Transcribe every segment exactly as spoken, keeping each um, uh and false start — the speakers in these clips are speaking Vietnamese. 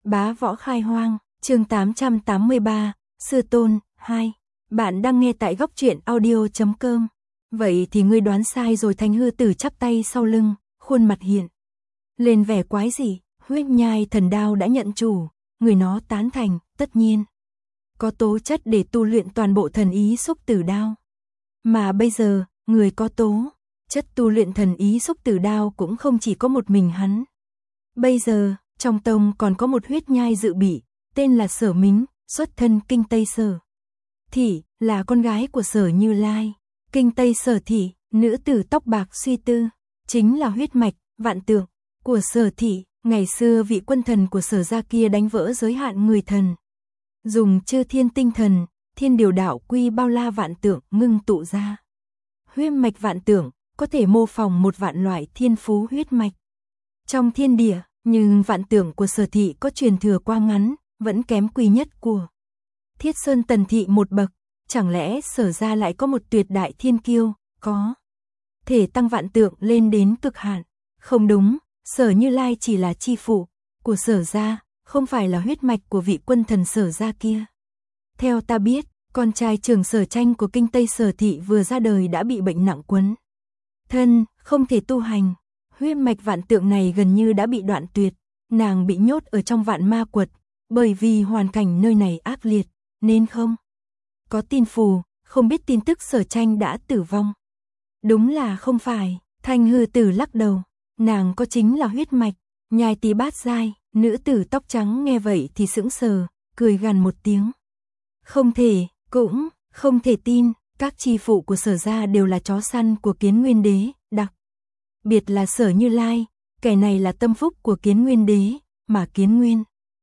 Bá Võ Khai Hoang, chương tám trăm tám mươi ba, Sư Tôn, hai. Bạn đang nghe tại góc truyện audio chấm com. Vậy thì ngươi đoán sai rồi. Thanh hư tử chắp tay sau lưng, khuôn mặt hiện lên vẻ quái dị. Huyết nhai thần đao đã nhận chủ, người nó tán thành, tất nhiên có tố chất để tu luyện toàn bộ thần ý xúc tử đao. Mà bây giờ, người có tố chất tu luyện thần ý xúc tử đao cũng không chỉ có một mình hắn. Bây giờ, trong tông còn có một huyết nhai dự bị, tên là Sở Mính, xuất thân Kinh Tây Sở Thị, là con gái của Sở Như Lai. Kinh Tây Sở Thị, nữ tử tóc bạc suy tư, chính là huyết mạch, vạn tượng của Sở Thị. Ngày xưa vị quân thần của Sở gia kia đánh vỡ giới hạn người thần, dùng chư thiên tinh thần, thiên điều đạo quy bao la vạn tượng ngưng tụ ra. Huyết mạch vạn tượng, có thể mô phỏng một vạn loại thiên phú huyết mạch trong thiên địa, nhưng vạn tượng của Sở Thị có truyền thừa qua ngắn, vẫn kém quý nhất của Thiết Sơn Tần Thị một bậc. Chẳng lẽ Sở gia lại có một tuyệt đại thiên kiêu, có thể tăng vạn tượng lên đến cực hạn? Không đúng, Sở Như Lai chỉ là chi phụ của Sở gia, không phải là huyết mạch của vị quân thần Sở gia kia. Theo ta biết, con trai trưởng Sở Tranh của Kinh Tây Sở Thị vừa ra đời đã bị bệnh nặng quấn thân, không thể tu hành. Huyết mạch vạn tượng này gần như đã bị đoạn tuyệt, nàng bị nhốt ở trong vạn ma quật, bởi vì hoàn cảnh nơi này ác liệt, nên không có tin phù, không biết tin tức Sở Tranh đã tử vong. Đúng là không phải, Thanh hư tử lắc đầu, nàng có chính là huyết mạch, nhai tí bát giai. Nữ tử tóc trắng nghe vậy thì sững sờ, cười gằn một tiếng. Không thể, cũng không thể tin, các chi phụ của Sở gia đều là chó săn của Kiến Nguyên Đế, đặc biệt là Sở Như Lai, kẻ này là tâm phúc của Kiến Nguyên Đế, mà Kiến Nguyên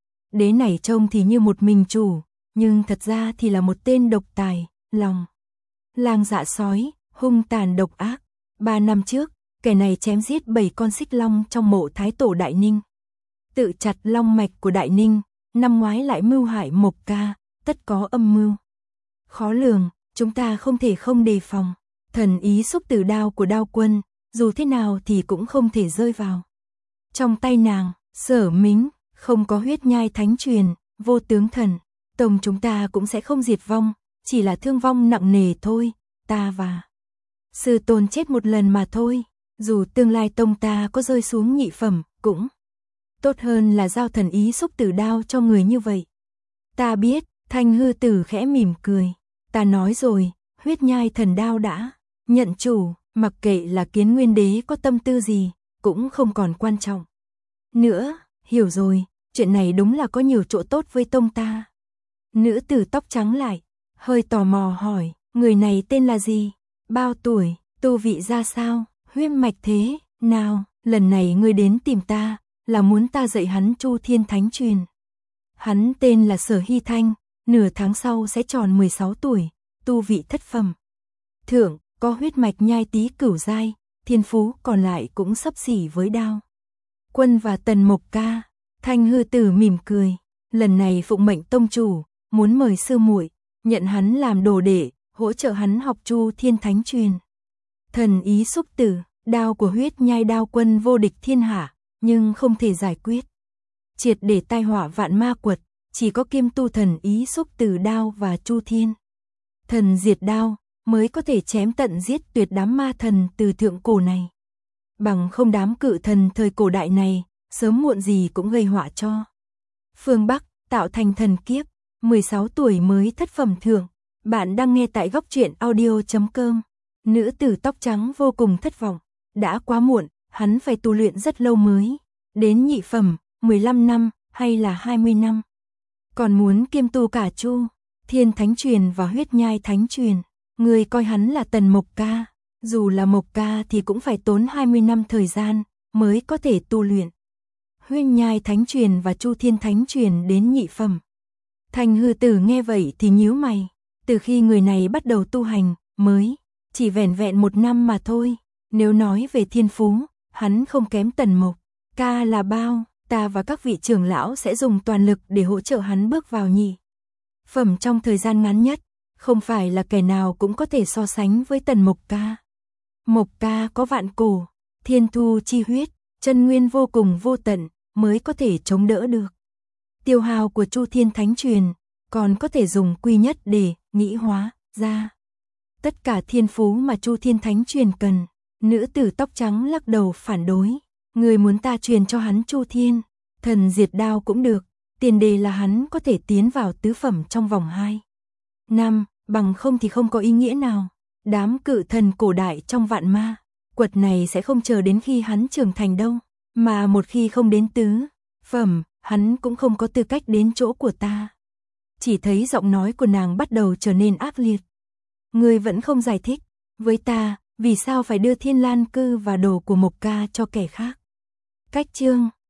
Đế này trông thì như một mình chủ, nhưng thật ra thì là một tên độc tài, lòng lang dạ sói, hung tàn độc ác. Ba năm trước, kẻ này chém giết bảy con xích long trong mộ Thái Tổ Đại Ninh, tự chặt long mạch của Đại Ninh. Năm ngoái lại mưu hại Mộc Ca, tất có âm mưu khó lường, chúng ta không thể không đề phòng. Thần ý xúc tử đao của Đao Quân, dù thế nào thì cũng không thể rơi vào trong tay nàng. Sở Mính, không có huyết nhai thánh truyền, vô tướng thần tông chúng ta cũng sẽ không diệt vong, chỉ là thương vong nặng nề thôi. Ta và sư tôn chết một lần mà thôi, dù tương lai tông ta có rơi xuống nhị phẩm, cũng tốt hơn là giao thần ý xúc tử đao cho người như vậy. Ta biết. Thanh hư tử khẽ mỉm cười. Ta nói rồi, huyết nhai thần đao đã nhận chủ, mặc kệ là Kiến Nguyên Đế có tâm tư gì, cũng không còn quan trọng nữa. Hiểu rồi, chuyện này đúng là có nhiều chỗ tốt với tông ta. Nữ tử tóc trắng lại hơi tò mò hỏi, người này tên là gì, bao tuổi, tu vị ra sao, huyết mạch thế nào? Lần này ngươi đến tìm ta là muốn ta dạy hắn Chu Thiên Thánh Truyền. Hắn tên là Sở Hy Thanh, nửa tháng sau sẽ tròn mười sáu tuổi, tu vị thất phẩm thượng, có huyết mạch nhai tí cửu giai, thiên phú còn lại cũng xấp xỉ với Đao Quân và Tần Mộc Ca. Thanh hư tử mỉm cười, lần này phụng mệnh tông chủ, muốn mời sư muội nhận hắn làm đồ đệ, hỗ trợ hắn học Chu Thiên Thánh Truyền. Thần ý xúc tử đao của huyết nhai Đao Quân vô địch thiên hạ, nhưng không thể giải quyết triệt để tai họa vạn ma quật, chỉ có kiêm tu thần ý xúc tử đao và Chu Thiên thần diệt đao mới có thể chém tận giết tuyệt đám ma thần từ thượng cổ này. Bằng không đám cự thần thời cổ đại này, sớm muộn gì cũng gây họa cho phương Bắc, tạo thành thần kiếp. Mười sáu tuổi mới thất phẩm thượng. Bạn đang nghe tại góc truyện audio chấm com. Nữ tử tóc trắng vô cùng thất vọng. Đã quá muộn, hắn phải tu luyện rất lâu mới đến nhị phẩm, mười lăm năm hay là hai mươi năm. Còn muốn kiêm tu cả Chu Thiên Thánh Truyền và huyết nhai Thánh Truyền. Người coi hắn là Tần Mộc Ca, dù là Mộc Ca thì cũng phải tốn hai mươi năm thời gian mới có thể tu luyện huyết nhai Thánh Truyền và Chu Thiên Thánh Truyền đến nhị phẩm. Thanh hư tử nghe vậy thì nhíu mày, từ khi người này bắt đầu tu hành, mới chỉ vẻn vẹn một năm mà thôi. Nếu nói về thiên phú, hắn không kém Tần Mộc Ca là bao. Ta và các vị trưởng lão sẽ dùng toàn lực để hỗ trợ hắn bước vào nhị phẩm trong thời gian ngắn nhất. Không phải là kẻ nào cũng có thể so sánh với Tần Mộc Ca. Mộc Ca có vạn cổ thiên thu chi huyết, chân nguyên vô cùng vô tận, mới có thể chống đỡ được Tiêu hao của Chu Thiên Thánh Truyền, còn có thể dùng quy nhất để nghĩ hóa ra tất cả thiên phú mà Chu Thiên Thánh Truyền cần. Nữ tử tóc trắng lắc đầu phản đối. Người muốn ta truyền cho hắn Chu Thiên Thần Diệt Đao cũng được, tiền đề là hắn có thể tiến vào tứ phẩm trong vòng hai năm, bằng không thì không có ý nghĩa nào. Đám cự thần cổ đại trong vạn ma quật này sẽ không chờ đến khi hắn trưởng thành đâu, mà một khi không đến tứ phẩm, hắn cũng không có tư cách đến chỗ của ta. Chỉ thấy giọng nói của nàng bắt đầu trở nên ác liệt. Ngươi vẫn không giải thích với ta, vì sao phải đưa Thiên Lan Cư và đồ của Mộc Ca cho kẻ khác. Cách chương